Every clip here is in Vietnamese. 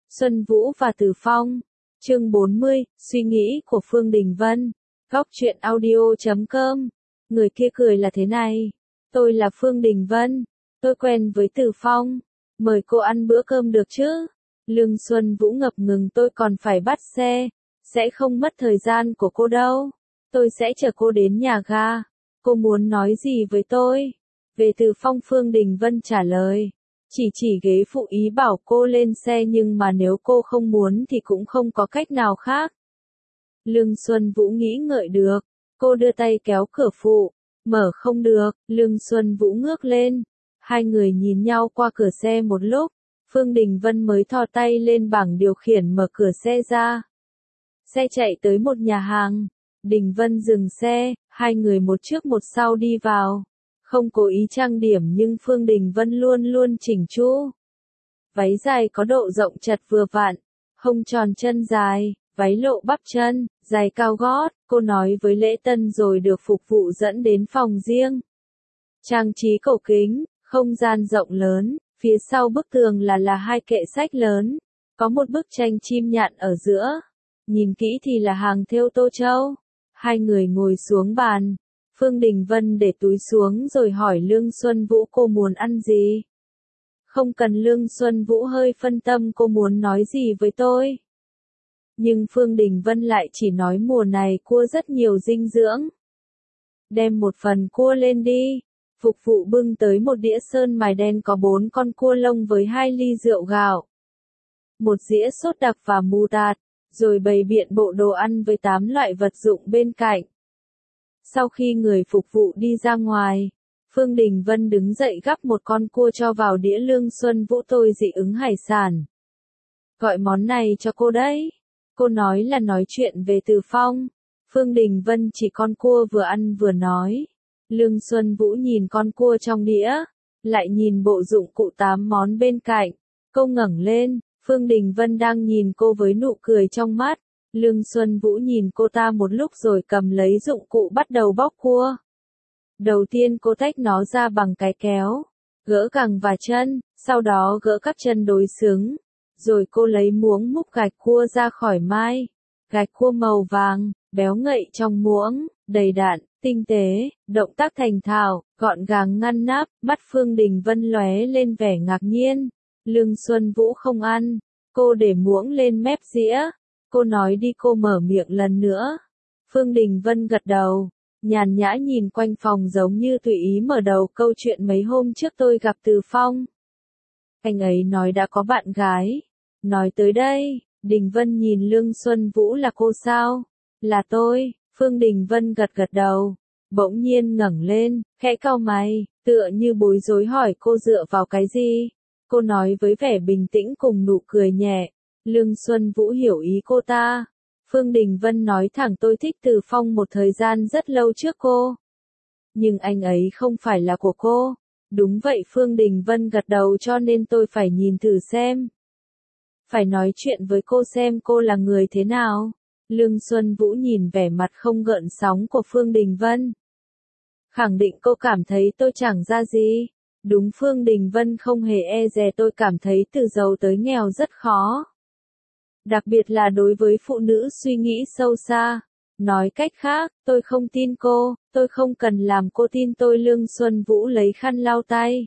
Xuân Vũ và Từ Phong. Chương 40, suy nghĩ của Phương Đình Vân. Góc truyện audio.com. Người kia cười là thế này. Tôi là Phương Đình Vân. Tôi quen với Từ Phong. Mời cô ăn bữa cơm được chứ? Lương Xuân Vũ ngập ngừng, tôi còn phải bắt xe. Sẽ không mất thời gian của cô đâu. Tôi sẽ chở cô đến nhà ga. Cô muốn nói gì với tôi? Về Từ Phong, Phương Đình Vân trả lời. Chỉ ghế phụ, ý bảo cô lên xe, nhưng mà nếu cô không muốn thì cũng không có cách nào khác. Lương Xuân Vũ nghĩ ngợi được. Cô đưa tay kéo cửa phụ. Mở không được. Lương Xuân Vũ ngước lên. Hai người nhìn nhau qua cửa xe một lúc. Phương Đình Vân mới thò tay lên bảng điều khiển mở cửa xe ra. Xe chạy tới một nhà hàng. Đình Vân dừng xe, hai người một trước một sau đi vào. Không cố ý trang điểm nhưng Phương Đình Vân luôn luôn chỉnh chu. Váy dài có độ rộng chật vừa vặn, hông tròn chân dài, váy lộ bắp chân, giày cao gót. Cô nói với lễ tân rồi được phục vụ dẫn đến phòng riêng. Trang trí cổ kính, không gian rộng lớn, phía sau bức tường là hai kệ sách lớn. Có một bức tranh chim nhạn ở giữa. Nhìn kỹ thì là hàng thêu Tô Châu. Hai người ngồi xuống bàn. Phương Đình Vân để túi xuống rồi hỏi Lương Xuân Vũ cô muốn ăn gì. Không cần. Lương Xuân Vũ hơi phân tâm cô muốn nói gì với tôi. Nhưng Phương Đình Vân lại chỉ nói mùa này cua rất nhiều dinh dưỡng. Đem một phần cua lên đi. Phục vụ bưng tới một đĩa sơn mài đen có 4 con cua lông với 2 ly rượu gạo. Một dĩa sốt đặc và mù tạt, rồi bày biện bộ đồ ăn với 8 loại vật dụng bên cạnh. Sau khi người phục vụ đi ra ngoài, Phương Đình Vân đứng dậy gắp một con cua cho vào đĩa Lương Xuân Vũ. Tôi dị ứng hải sản. Gọi món này cho cô đấy. Cô nói là nói chuyện về Từ Phong. Phương Đình Vân chỉ con cua vừa ăn vừa nói. Lương Xuân Vũ nhìn con cua trong đĩa, lại nhìn bộ dụng cụ 8 món bên cạnh. Cô ngẩng lên, Phương Đình Vân đang nhìn cô với nụ cười trong mắt. Lương Xuân Vũ nhìn cô ta một lúc rồi cầm lấy dụng cụ bắt đầu bóc cua. Đầu tiên cô tách nó ra bằng cái kéo, gỡ cẳng và chân, sau đó gỡ các chân đối xứng. Rồi cô lấy muỗng múc gạch cua ra khỏi mai. Gạch cua màu vàng, béo ngậy trong muỗng, đầy đặn, tinh tế, động tác thành thạo, gọn gàng ngăn nắp. Mắt Phương Đình Vân lóe lên vẻ ngạc nhiên. Lương Xuân Vũ không ăn. Cô để muỗng lên mép dĩa. Cô nói đi. Cô mở miệng lần nữa. Phương Đình Vân gật đầu, nhàn nhã nhìn quanh phòng giống như tùy ý mở đầu câu chuyện mấy hôm trước tôi gặp Từ Phong. Anh ấy nói đã có bạn gái. Nói tới đây, Đình Vân nhìn Lương Xuân Vũ. Là cô sao? Là tôi. Phương Đình Vân gật đầu, bỗng nhiên ngẩng lên, khẽ cau mày, tựa như bối rối hỏi cô dựa vào cái gì? Cô nói với vẻ bình tĩnh cùng nụ cười nhẹ. Lương Xuân Vũ hiểu ý cô ta. Phương Đình Vân nói thẳng tôi thích Từ Phong một thời gian rất lâu trước cô. Nhưng anh ấy không phải là của cô. Đúng vậy. Phương Đình Vân gật đầu, cho nên tôi phải nhìn thử xem. Phải nói chuyện với cô xem cô là người thế nào. Lương Xuân Vũ nhìn vẻ mặt không gợn sóng của Phương Đình Vân. Khẳng định cô cảm thấy tôi chẳng ra gì. Đúng. Phương Đình Vân không hề e dè. Tôi cảm thấy từ giàu tới nghèo rất khó. Đặc biệt là đối với phụ nữ suy nghĩ sâu xa. Nói cách khác, tôi không tin cô, tôi không cần làm cô tin tôi. Lương Xuân Vũ lấy khăn lau tay.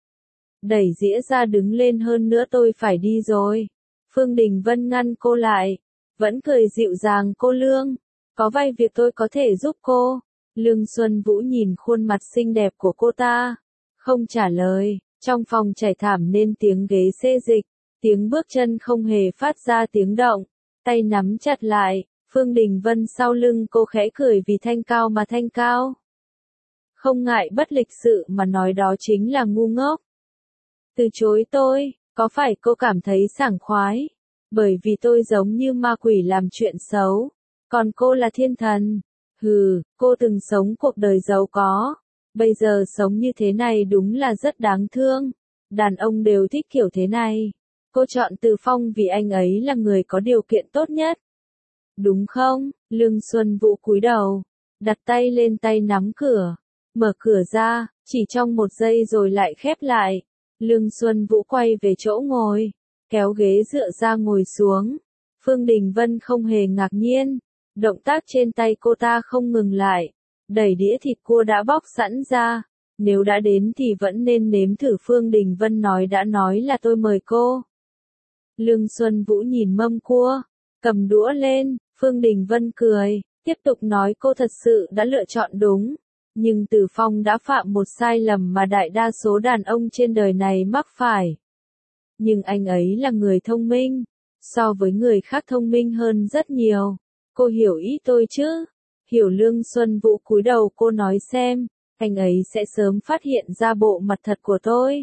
Đẩy dĩa ra đứng lên, hơn nữa tôi phải đi rồi. Phương Đình Vân ngăn cô lại. Vẫn cười dịu dàng. Cô Lương, có vài việc tôi có thể giúp cô. Lương Xuân Vũ nhìn khuôn mặt xinh đẹp của cô ta, không trả lời. Trong phòng trải thảm nên tiếng ghế xê dịch, tiếng bước chân không hề phát ra tiếng động. Tay nắm chặt lại. Phương Đình Vân sau lưng cô khẽ cười. Vì thanh cao mà thanh cao. Không ngại bất lịch sự mà nói đó chính là ngu ngốc. Từ chối tôi, có phải cô cảm thấy sảng khoái? Bởi vì tôi giống như ma quỷ làm chuyện xấu. Còn cô là thiên thần. Hừ, cô từng sống cuộc đời giàu có. Bây giờ sống như thế này đúng là rất đáng thương. Đàn ông đều thích kiểu thế này. Cô chọn Từ Phong vì anh ấy là người có điều kiện tốt nhất. Đúng không? Lương Xuân Vũ cúi đầu, đặt tay lên tay nắm cửa. Mở cửa ra, chỉ trong 1 giây rồi lại khép lại. Lương Xuân Vũ quay về chỗ ngồi. kéo ghế dựa ra ngồi xuống. Phương Đình Vân không hề ngạc nhiên, động tác trên tay cô ta không ngừng lại, đẩy đĩa thịt cua đã bóc sẵn ra. Nếu đã đến thì vẫn nên nếm thử. Phương Đình Vân đã nói là tôi mời cô. Lương Xuân Vũ nhìn mâm cua, cầm đũa lên, Phương Đình Vân cười, tiếp tục nói cô thật sự đã lựa chọn đúng. Nhưng Từ Phong đã phạm một sai lầm mà đại đa số đàn ông trên đời này mắc phải. Nhưng anh ấy là người thông minh, so với người khác thông minh hơn rất nhiều. Cô hiểu ý tôi chứ? Hiểu. Lương Xuân Vũ cúi đầu. Cô nói xem, anh ấy sẽ sớm phát hiện ra bộ mặt thật của tôi.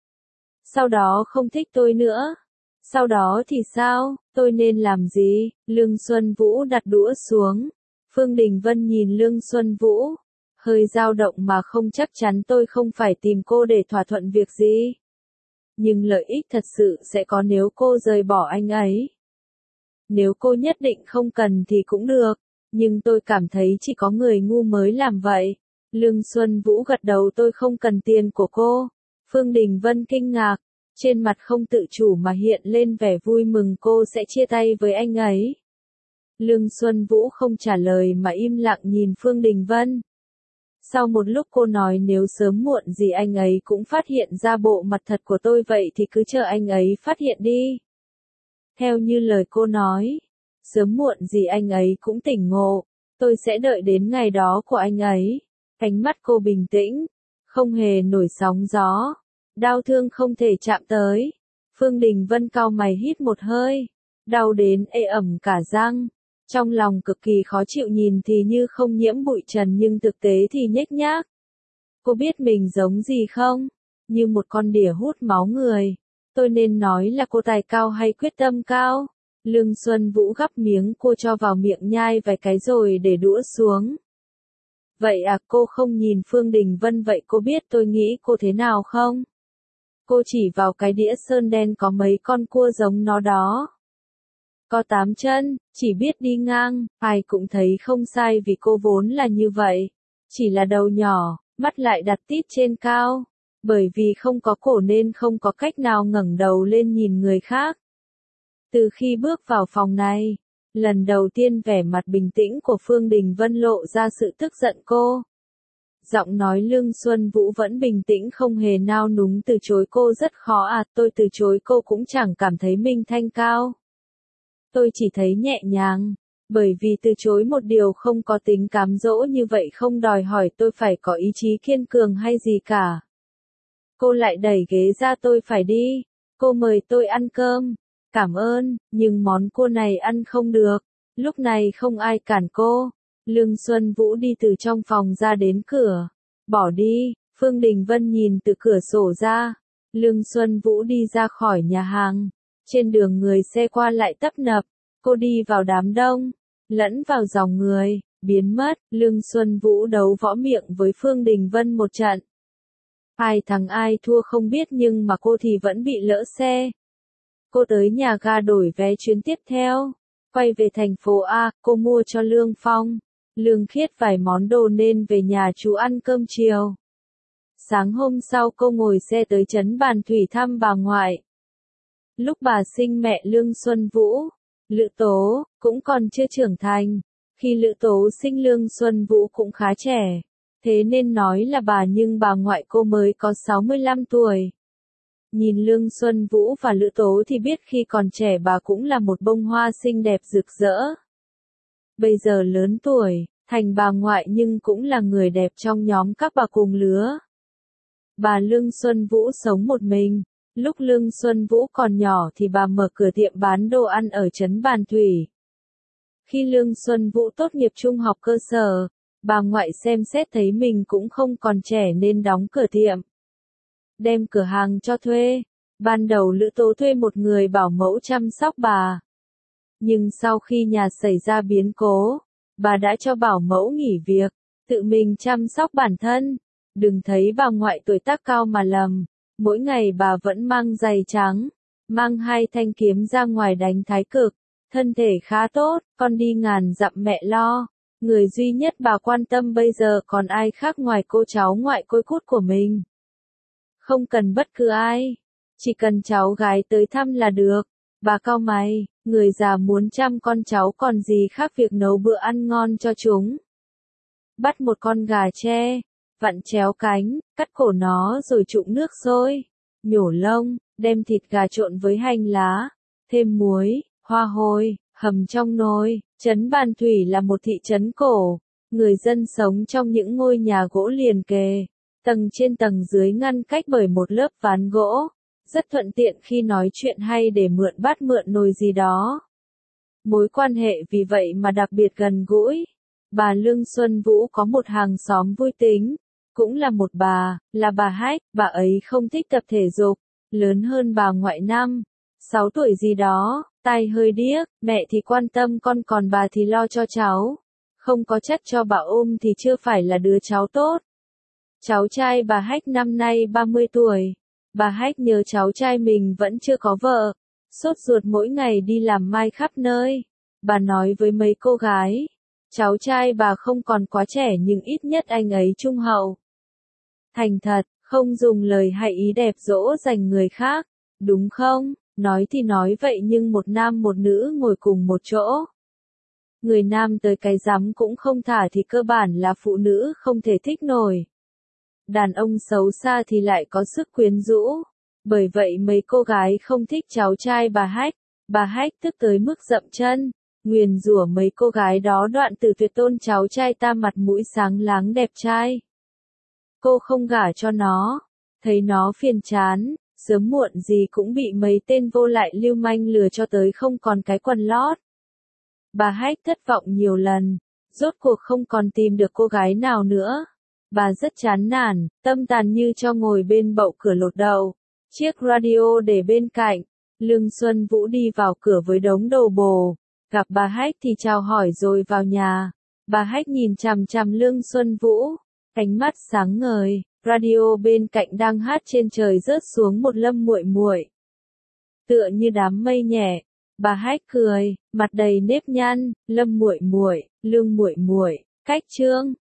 Sau đó không thích tôi nữa. Sau đó thì sao, tôi nên làm gì? Lương Xuân Vũ đặt đũa xuống. Phương Đình Vân nhìn Lương Xuân Vũ, hơi dao động mà không chắc chắn. Tôi không phải tìm cô để thỏa thuận việc gì. Nhưng lợi ích thật sự sẽ có nếu cô rời bỏ anh ấy. Nếu cô nhất định không cần thì cũng được, nhưng tôi cảm thấy chỉ có người ngu mới làm vậy. Lương Xuân Vũ gật đầu. Tôi không cần tiền của cô. Phương Đình Vân kinh ngạc, trên mặt không tự chủ mà hiện lên vẻ vui mừng. Cô sẽ chia tay với anh ấy. Lương Xuân Vũ không trả lời mà im lặng nhìn Phương Đình Vân. Sau một lúc cô nói nếu sớm muộn gì anh ấy cũng phát hiện ra bộ mặt thật của tôi vậy thì cứ chờ anh ấy phát hiện đi. Theo như lời cô nói, sớm muộn gì anh ấy cũng tỉnh ngộ, tôi sẽ đợi đến ngày đó của anh ấy. Ánh mắt cô bình tĩnh, không hề nổi sóng gió, đau thương không thể chạm tới. Phương Đình Vân cau mày hít một hơi, đau đến ê ẩm cả răng. Trong lòng cực kỳ khó chịu, nhìn thì như không nhiễm bụi trần nhưng thực tế thì nhếch nhác. Cô biết mình giống gì không? Như một con đỉa hút máu người. Tôi nên nói là cô tài cao hay quyết tâm cao? Lương Xuân Vũ gắp miếng cua cho vào miệng nhai vài cái rồi để đũa xuống. Vậy à, cô không nhìn Phương Đình Vân. Vậy cô biết tôi nghĩ cô thế nào không? Cô chỉ vào cái đĩa sơn đen có mấy con cua giống nó đó. Có 8 chân, chỉ biết đi ngang, ai cũng thấy không sai vì cô vốn là như vậy. Chỉ là đầu nhỏ, mắt lại đặt tít trên cao. Bởi vì không có cổ nên không có cách nào ngẩng đầu lên nhìn người khác. Từ khi bước vào phòng này, lần đầu tiên vẻ mặt bình tĩnh của Phương Đình Vân lộ ra sự tức giận cô. Giọng nói Lương Xuân Vũ vẫn bình tĩnh không hề nao núng. Từ chối cô rất khó à? Tôi từ chối cô cũng chẳng cảm thấy mình thanh cao. Tôi chỉ thấy nhẹ nhàng, bởi vì từ chối một điều không có tính cám dỗ như vậy không đòi hỏi tôi phải có ý chí kiên cường hay gì cả. Cô lại đẩy ghế ra. Tôi phải đi. Cô mời tôi ăn cơm. Cảm ơn, nhưng món cua này ăn không được. Lúc này không ai cản cô. Lương Xuân Vũ đi từ trong phòng ra đến cửa. Bỏ đi. Phương Đình Vân nhìn từ cửa sổ ra. Lương Xuân Vũ đi ra khỏi nhà hàng. Trên đường người xe qua lại tấp nập. Cô đi vào đám đông, lẫn vào dòng người, biến mất. Lương Xuân Vũ đấu võ miệng với Phương Đình Vân một trận. Ai thắng ai thua không biết nhưng mà cô thì vẫn bị lỡ xe. Cô tới nhà ga đổi vé chuyến tiếp theo. Quay về thành phố A, cô mua cho Lương Phong, Lương Khiết vài món đồ nên về nhà chú ăn cơm chiều. Sáng hôm sau cô ngồi xe tới trấn Bàn Thủy thăm bà ngoại. Lúc bà sinh mẹ Lương Xuân Vũ, Lữ Tố, cũng còn chưa trưởng thành. Khi Lữ Tố sinh Lương Xuân Vũ cũng khá trẻ. Thế nên nói là bà nhưng bà ngoại cô mới có 65 tuổi. Nhìn Lương Xuân Vũ và Lữ Tố thì biết khi còn trẻ bà cũng là một bông hoa xinh đẹp rực rỡ. Bây giờ lớn tuổi, thành bà ngoại nhưng cũng là người đẹp trong nhóm các bà cùng lứa. Bà Lương Xuân Vũ sống một mình. Lúc Lương Xuân Vũ còn nhỏ thì bà mở cửa tiệm bán đồ ăn ở trấn Bàn Thủy. Khi Lương Xuân Vũ tốt nghiệp trung học cơ sở, bà ngoại xem xét thấy mình cũng không còn trẻ nên đóng cửa tiệm. Đem cửa hàng cho thuê. Ban đầu Lữ Tố thuê một người bảo mẫu chăm sóc bà. Nhưng sau khi nhà xảy ra biến cố, bà đã cho bảo mẫu nghỉ việc, tự mình chăm sóc bản thân. Đừng thấy bà ngoại tuổi tác cao mà lầm. Mỗi ngày bà vẫn mang giày trắng, mang 2 thanh kiếm ra ngoài đánh thái cực, thân thể khá tốt, con đi ngàn dặm mẹ lo. Người duy nhất bà quan tâm bây giờ còn ai khác ngoài cô cháu ngoại côi cút của mình. Không cần bất cứ ai. Chỉ cần cháu gái tới thăm là được. Bà cau mày, người già muốn chăm con cháu còn gì khác việc nấu bữa ăn ngon cho chúng. Bắt một con gà tre, vặn chéo cánh, cắt cổ nó rồi trụng nước sôi, nhổ lông, đem thịt gà trộn với hành lá, thêm muối, hoa hồi, hầm trong nồi. Trấn Bàn Thủy là một thị trấn cổ, người dân sống trong những ngôi nhà gỗ liền kề, tầng trên tầng dưới ngăn cách bởi một lớp ván gỗ, rất thuận tiện khi nói chuyện hay để mượn bát mượn nồi gì đó. Mối quan hệ vì vậy mà đặc biệt gần gũi. Bà Lương Xuân Vũ có một hàng xóm vui tính, cũng là một bà, là bà Hách. Bà ấy không thích tập thể dục, lớn hơn bà ngoại 6 tuổi gì đó, tai hơi điếc, mẹ thì quan tâm con còn bà thì lo cho cháu. Không có chất cho bà ôm thì chưa phải là đứa cháu tốt. Cháu trai bà Hách năm nay 30 tuổi. Bà Hách nhớ cháu trai mình vẫn chưa có vợ, sốt ruột mỗi ngày đi làm mai khắp nơi. Bà nói với mấy cô gái, cháu trai bà không còn quá trẻ nhưng ít nhất anh ấy trung hậu. Thành thật, không dùng lời hay ý đẹp dỗ dành người khác, đúng không? Nói thì nói vậy nhưng một nam một nữ ngồi cùng một chỗ. Người nam tới cái rắm cũng không thả thì cơ bản là phụ nữ không thể thích nổi. Đàn ông xấu xa thì lại có sức quyến rũ. Bởi vậy mấy cô gái không thích cháu trai bà Hách. Bà Hách tức tới mức dậm chân, nguyền rủa mấy cô gái đó đoạn từ tuyệt tôn cháu trai ta mặt mũi sáng láng đẹp trai. Cô không gả cho nó, thấy nó phiền chán, sớm muộn gì cũng bị mấy tên vô lại lưu manh lừa cho tới không còn cái quần lót. Bà Hách thất vọng nhiều lần, rốt cuộc không còn tìm được cô gái nào nữa. Bà rất chán nản, tâm tàn như cho ngồi bên bậu cửa lột đầu. Chiếc radio để bên cạnh, Lương Xuân Vũ đi vào cửa với đống đồ bồ. Gặp bà Hách thì chào hỏi rồi vào nhà. Bà Hách nhìn chằm chằm Lương Xuân Vũ, ánh mắt sáng ngời. Radio bên cạnh đang hát trên trời rớt xuống một lâm muội muội. Tựa như đám mây nhẹ. Bà Hách cười, mặt đầy nếp nhăn, Lâm muội muội, Lương muội muội, cách chương.